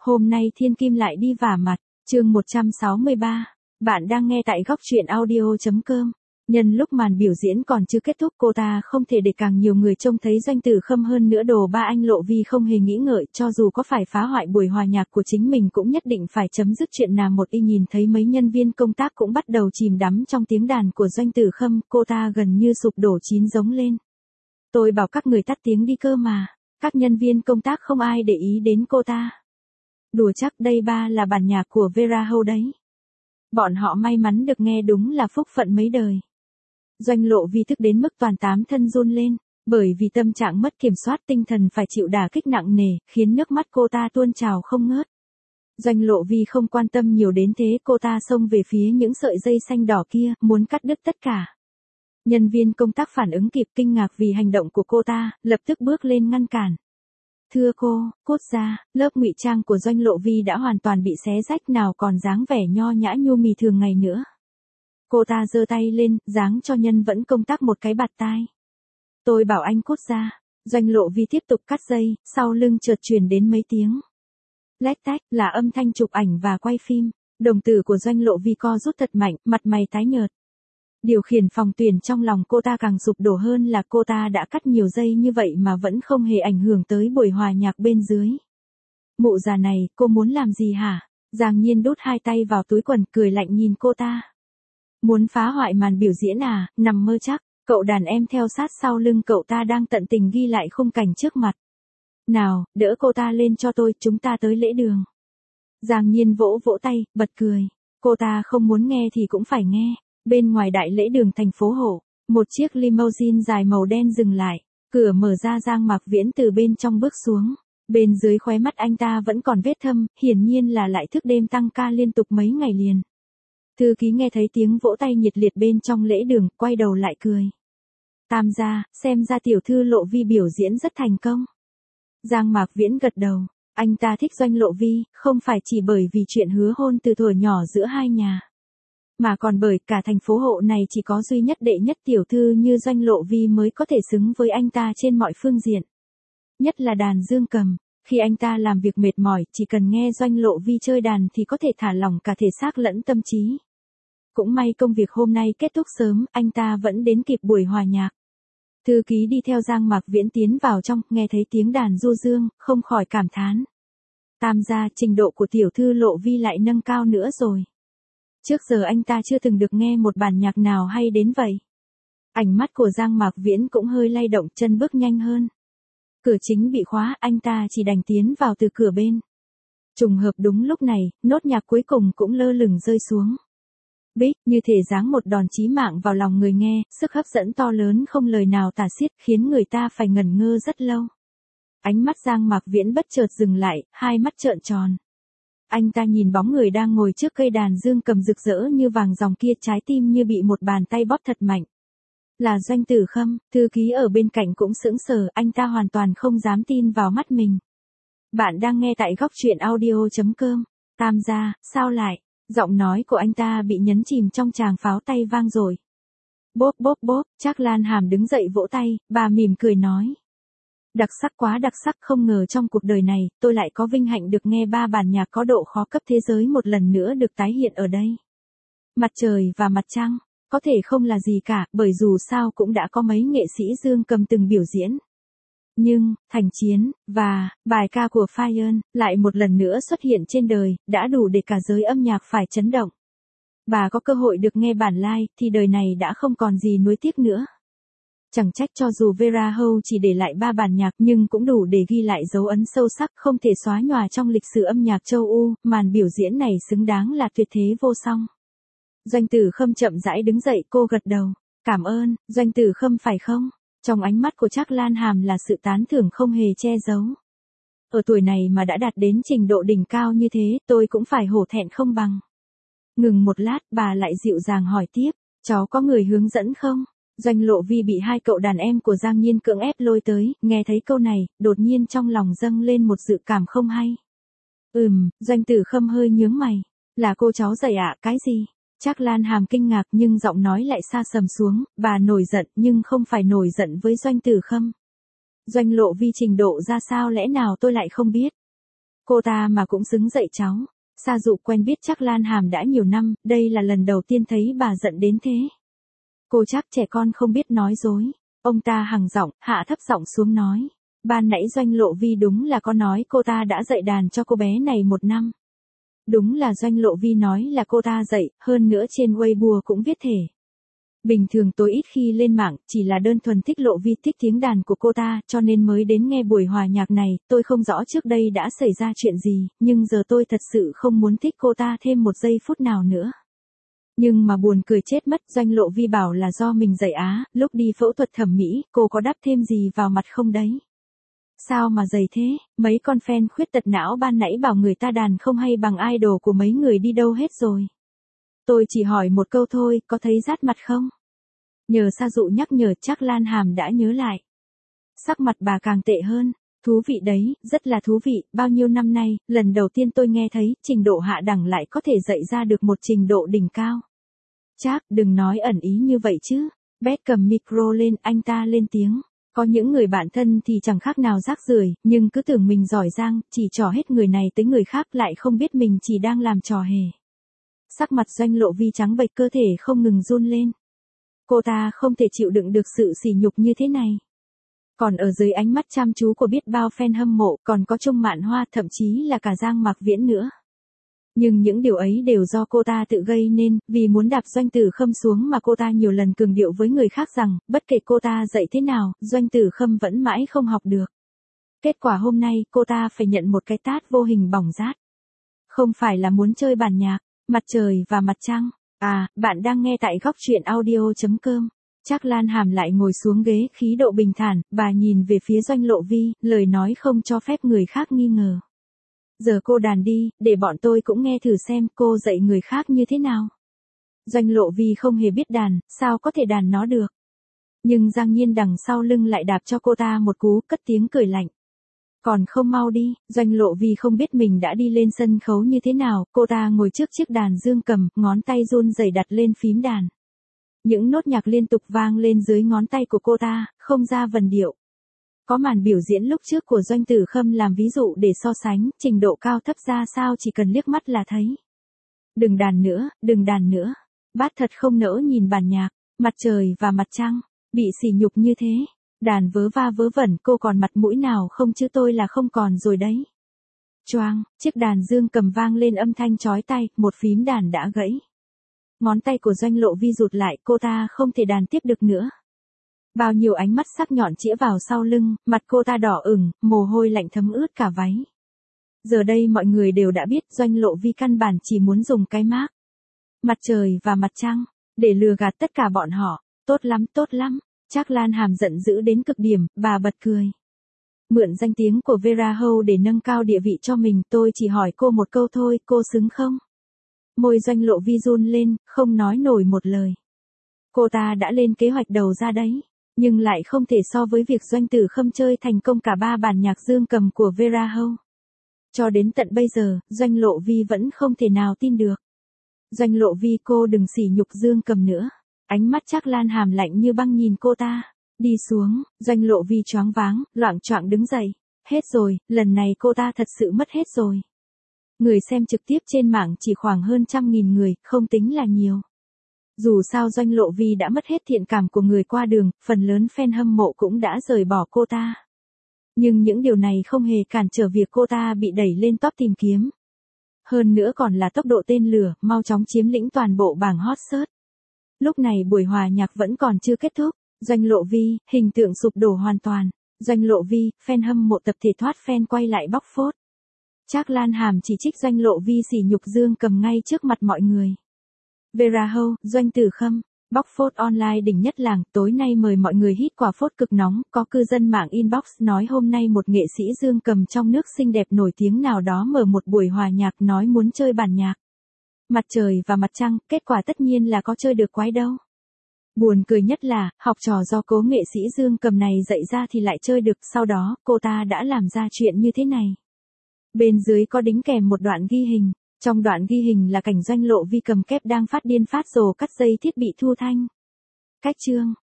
Hôm nay Thiên Kim lại đi vả mặt, chương 163. Bạn đang nghe tại góc truyện audio.com. Nhân lúc màn biểu diễn còn chưa kết thúc, cô ta không thể để càng nhiều người trông thấy Doanh Tử Khâm hơn nữa. Đồ ba anh Lộ Vi không hề nghĩ ngợi, cho dù có phải phá hoại buổi hòa nhạc của chính mình cũng nhất định phải chấm dứt chuyện nào một. Y nhìn thấy mấy nhân viên công tác cũng bắt đầu chìm đắm trong tiếng đàn của Doanh Tử Khâm, cô ta gần như sụp đổ, chín giống lên. Tôi bảo các người tắt tiếng đi cơ mà. Các nhân viên công tác không ai để ý đến cô ta. Đùa chắc, đây ba là bản nhạc của Vera Hâu đấy. Bọn họ may mắn được nghe, đúng là phúc phận mấy đời. Doanh Lộ Vi tức đến mức toàn tám thân run lên, bởi vì tâm trạng mất kiểm soát, tinh thần phải chịu đả kích nặng nề, khiến nước mắt cô ta tuôn trào không ngớt. Doanh Lộ Vi không quan tâm nhiều đến thế, cô ta xông về phía những sợi dây xanh đỏ kia, muốn cắt đứt tất cả. Nhân viên công tác phản ứng kịp, kinh ngạc vì hành động của cô ta, lập tức bước lên ngăn cản. Thưa cô, cốt ra, lớp ngụy trang của Doanh Lộ Vi đã hoàn toàn bị xé rách, nào còn dáng vẻ nho nhã nhu mì thường ngày nữa. Cô ta giơ tay lên, giáng cho nhân vẫn công tác một cái bạt tai. Tôi bảo anh cốt ra. Doanh Lộ Vi tiếp tục cắt dây, sau lưng chợt truyền đến mấy tiếng lách tách, là âm thanh chụp ảnh và quay phim. Đồng tử của Doanh Lộ Vi co rút thật mạnh, mặt mày tái nhợt. Điều khiển phòng tuyển trong lòng cô ta càng sụp đổ hơn, là cô ta đã cắt nhiều dây như vậy mà vẫn không hề ảnh hưởng tới buổi hòa nhạc bên dưới. Mụ già này, cô muốn làm gì hả? Giang Nhiên đút hai tay vào túi quần, cười lạnh nhìn cô ta. Muốn phá hoại màn biểu diễn à, nằm mơ chắc. Cậu đàn em theo sát sau lưng cậu ta đang tận tình ghi lại khung cảnh trước mặt. Nào, đỡ cô ta lên cho tôi, chúng ta tới lễ đường. Giang Nhiên vỗ vỗ tay, bật cười. Cô ta không muốn nghe thì cũng phải nghe. Bên ngoài đại lễ đường thành phố Hộ, một chiếc limousine dài màu đen dừng lại. Cửa mở ra, Giang Mạc Viễn từ bên trong bước xuống. Bên dưới khóe mắt anh ta vẫn còn vết thâm, hiển nhiên là lại thức đêm tăng ca liên tục mấy ngày liền. Thư ký nghe thấy tiếng vỗ tay nhiệt liệt bên trong lễ đường, quay đầu lại cười. Tam gia, xem ra tiểu thư Lộ Vi biểu diễn rất thành công. Giang Mạc Viễn gật đầu, anh ta thích Doanh Lộ Vi, không phải chỉ bởi vì chuyện hứa hôn từ thuở nhỏ giữa hai nhà, mà còn bởi cả thành phố Hộ này chỉ có duy nhất đệ nhất tiểu thư như Doanh Lộ Vi mới có thể xứng với anh ta trên mọi phương diện. Nhất là đàn dương cầm, khi anh ta làm việc mệt mỏi, chỉ cần nghe Doanh Lộ Vi chơi đàn thì có thể thả lỏng cả thể xác lẫn tâm trí. Cũng may công việc hôm nay kết thúc sớm, anh ta vẫn đến kịp buổi hòa nhạc. Thư ký đi theo Giang Mạc Viễn tiến vào trong, nghe thấy tiếng đàn du dương, không khỏi cảm thán. Tam gia, trình độ của tiểu thư Lộ Vi lại nâng cao nữa rồi. Trước giờ anh ta chưa từng được nghe một bản nhạc nào hay đến vậy. Ánh mắt của Giang Mạc Viễn cũng hơi lay động, chân bước nhanh hơn. Cửa chính bị khóa, anh ta chỉ đành tiến vào từ cửa bên. Trùng hợp đúng lúc này, nốt nhạc cuối cùng cũng lơ lửng rơi xuống. Bích, như thể giáng một đòn chí mạng vào lòng người nghe, sức hấp dẫn to lớn không lời nào tả xiết, khiến người ta phải ngẩn ngơ rất lâu. Ánh mắt Giang Mạc Viễn bất chợt dừng lại, hai mắt trợn tròn. Anh ta nhìn bóng người đang ngồi trước cây đàn dương cầm rực rỡ như vàng ròng kia, trái tim như bị một bàn tay bóp thật mạnh. Là Doanh Tử Khâm. Thư ký ở bên cạnh cũng sững sờ, anh ta hoàn toàn không dám tin vào mắt mình. Bạn đang nghe tại góc truyện audio.com. Tam gia, sao lại? Giọng nói của anh ta bị nhấn chìm trong tràng pháo tay vang rồi. Bốp bốp bốp, Trác Lan Hàm đứng dậy vỗ tay, bà mỉm cười nói. Đặc sắc quá đặc sắc, không ngờ trong cuộc đời này, tôi lại có vinh hạnh được nghe ba bản nhạc có độ khó cấp thế giới một lần nữa được tái hiện ở đây. Mặt trời và mặt trăng, có thể không là gì cả, bởi dù sao cũng đã có mấy nghệ sĩ dương cầm từng biểu diễn. Nhưng, Thành Chiến, và, bài ca của Fire, lại một lần nữa xuất hiện trên đời, đã đủ để cả giới âm nhạc phải chấn động. Bà có cơ hội được nghe bản live, thì đời này đã không còn gì nuối tiếc nữa. Chẳng trách cho dù Vera Hâu chỉ để lại 3 bản nhạc nhưng cũng đủ để ghi lại dấu ấn sâu sắc không thể xóa nhòa trong lịch sử âm nhạc châu Âu, màn biểu diễn này xứng đáng là tuyệt thế vô song. Doanh Tử Khâm chậm rãi đứng dậy, cô gật đầu. Cảm ơn, Doanh Tử Khâm phải không? Trong ánh mắt của Trác Lan Hàm là sự tán thưởng không hề che giấu. Ở tuổi này mà đã đạt đến trình độ đỉnh cao như thế, tôi cũng phải hổ thẹn không bằng. Ngừng một lát, bà lại dịu dàng hỏi tiếp, cháu có người hướng dẫn không? Doanh Lộ Vi bị hai cậu đàn em của Giang Nhiên cưỡng ép lôi tới, nghe thấy câu này, đột nhiên trong lòng dâng lên một dự cảm không hay. Doanh Tử Khâm hơi nhướng mày. Là cô cháu dạy ạ, cái gì? Trác Lan Hàm kinh ngạc nhưng giọng nói lại xa sầm xuống, bà nổi giận nhưng không phải nổi giận với Doanh Tử Khâm. Doanh Lộ Vi trình độ ra sao lẽ nào tôi lại không biết? Cô ta mà cũng xứng dạy cháu. Sa Dụ quen biết Trác Lan Hàm đã nhiều năm, đây là lần đầu tiên thấy bà giận đến thế. Cô chắc trẻ con không biết nói dối. Ông ta hằng giọng, hạ thấp giọng xuống nói. Ban nãy Doanh Lộ Vi đúng là có nói cô ta đã dạy đàn cho cô bé này 1 năm. Đúng là Doanh Lộ Vi nói là cô ta dạy, hơn nữa trên Weibo cũng viết thể. Bình thường tôi ít khi lên mạng, chỉ là đơn thuần thích Lộ Vi thích tiếng đàn của cô ta, cho nên mới đến nghe buổi hòa nhạc này, tôi không rõ trước đây đã xảy ra chuyện gì, nhưng giờ tôi thật sự không muốn thích cô ta thêm 1 giây phút nào nữa. Nhưng mà buồn cười chết mất, Doanh Lộ Vi bảo là do mình dạy á, lúc đi phẫu thuật thẩm mỹ, cô có đắp thêm gì vào mặt không đấy? Sao mà dày thế, mấy con fan khuyết tật não ban nãy bảo người ta đàn không hay bằng idol của mấy người đi đâu hết rồi. Tôi chỉ hỏi một câu thôi, có thấy rát mặt không? Nhờ Sa Dụ nhắc nhở, Trác Lan Hàm đã nhớ lại. Sắc mặt bà càng tệ hơn. Thú vị đấy, rất là thú vị, bao nhiêu năm nay, lần đầu tiên tôi nghe thấy, trình độ hạ đẳng lại có thể dạy ra được một trình độ đỉnh cao. Trác, đừng nói ẩn ý như vậy chứ. Bét cầm micro lên, anh ta lên tiếng. Có những người bạn thân thì chẳng khác nào rác rưởi, nhưng cứ tưởng mình giỏi giang, chỉ trò hết người này tới người khác lại không biết mình chỉ đang làm trò hề. Sắc mặt Doanh Lộ Vi trắng bệch, cơ thể không ngừng run lên. Cô ta không thể chịu đựng được sự sỉ nhục như thế này. Còn ở dưới ánh mắt chăm chú của biết bao fan hâm mộ, còn có Trung Mạn Hoa, thậm chí là cả Giang Mạc Viễn nữa. Nhưng những điều ấy đều do cô ta tự gây nên, vì muốn đạp Doanh Tử Khâm xuống mà cô ta nhiều lần cường điệu với người khác rằng, bất kể cô ta dạy thế nào, Doanh Tử Khâm vẫn mãi không học được. Kết quả hôm nay, cô ta phải nhận một cái tát vô hình bỏng rát. Không phải là muốn chơi bản nhạc, Mặt Trời và Mặt Trăng. À, bạn đang nghe tại góc truyện audio.com. Trác Lan Hàm lại ngồi xuống ghế, khí độ bình thản, bà nhìn về phía Doanh Lộ Vi, lời nói không cho phép người khác nghi ngờ. Giờ cô đàn đi, để bọn tôi cũng nghe thử xem cô dạy người khác như thế nào. Doanh Lộ Vi không hề biết đàn, sao có thể đàn nó được. Nhưng Giang Nhiên đằng sau lưng lại đạp cho cô ta một cú, cất tiếng cười lạnh. Còn không mau đi, Doanh Lộ Vi không biết mình đã đi lên sân khấu như thế nào, cô ta ngồi trước chiếc đàn dương cầm, ngón tay run rẩy đặt lên phím đàn. Những nốt nhạc liên tục vang lên dưới ngón tay của cô ta, không ra vần điệu. Có màn biểu diễn lúc trước của Doanh Tử Khâm làm ví dụ để so sánh, trình độ cao thấp ra sao chỉ cần liếc mắt là thấy. Đừng đàn nữa, đừng đàn nữa. Bát thật không nỡ nhìn bản nhạc, Mặt Trời và Mặt Trăng, bị sỉ nhục như thế. Đàn vớ va vớ vẩn, cô còn mặt mũi nào không chứ tôi là không còn rồi đấy. Choang, chiếc đàn dương cầm vang lên âm thanh chói tai, một phím đàn đã gãy. Ngón tay của Doanh Lộ Vi rụt lại, cô ta không thể đàn tiếp được nữa. Bao nhiêu ánh mắt sắc nhọn chĩa vào sau lưng, mặt cô ta đỏ ửng, mồ hôi lạnh thấm ướt cả váy. Giờ đây mọi người đều đã biết Doanh Lộ Vi căn bản chỉ muốn dùng cái mác Mặt Trời và Mặt Trăng để lừa gạt tất cả bọn họ. Tốt lắm, tốt lắm. Trác Lan Hàm giận dữ đến cực điểm, bà bật cười. Mượn danh tiếng của Vera Hâu để nâng cao địa vị cho mình, tôi chỉ hỏi cô một câu thôi, cô xứng không? Môi Doanh Lộ Vi run lên, không nói nổi một lời. Cô ta đã lên kế hoạch đầu ra đấy, nhưng lại không thể so với việc Doanh Tử Khâm chơi thành công cả 3 bản nhạc dương cầm của Vera Hâu. Cho đến tận bây giờ, Doanh Lộ Vi vẫn không thể nào tin được. Doanh Lộ Vi, cô đừng sỉ nhục dương cầm nữa. Ánh mắt Trác Lan Hàm lạnh như băng nhìn cô ta. Đi xuống, Doanh Lộ Vi choáng váng, loạng choạng đứng dậy. Hết rồi, lần này cô ta thật sự mất hết rồi. Người xem trực tiếp trên mạng chỉ khoảng hơn 100.000 người, không tính là nhiều. Dù sao Doanh Lộ Vi đã mất hết thiện cảm của người qua đường, phần lớn fan hâm mộ cũng đã rời bỏ cô ta. Nhưng những điều này không hề cản trở việc cô ta bị đẩy lên top tìm kiếm. Hơn nữa còn là tốc độ tên lửa, mau chóng chiếm lĩnh toàn bộ bảng hot search. Lúc này buổi hòa nhạc vẫn còn chưa kết thúc, Doanh Lộ Vi, hình tượng sụp đổ hoàn toàn. Doanh Lộ Vi, fan hâm mộ tập thể thoát fan quay lại bóc phốt. Trác Lan Hàm chỉ trích Doanh Lộ Vi sỉ nhục dương cầm ngay trước mặt mọi người. Vera Hâu, Doanh Tử Khâm, bóc phốt online đỉnh nhất làng, tối nay mời mọi người hít quả phốt cực nóng, có cư dân mạng inbox nói hôm nay một nghệ sĩ dương cầm trong nước xinh đẹp nổi tiếng nào đó mở một buổi hòa nhạc nói muốn chơi bản nhạc. Mặt Trời và Mặt Trăng, kết quả tất nhiên là có chơi được quái đâu. Buồn cười nhất là, học trò do cố nghệ sĩ dương cầm này dạy ra thì lại chơi được, sau đó, cô ta đã làm ra chuyện như thế này. Bên dưới có đính kèm một đoạn ghi hình. Trong đoạn ghi hình là cảnh Doanh Lộ Vi cầm kép đang phát điên phát rồ cắt dây thiết bị thu thanh. Cách chương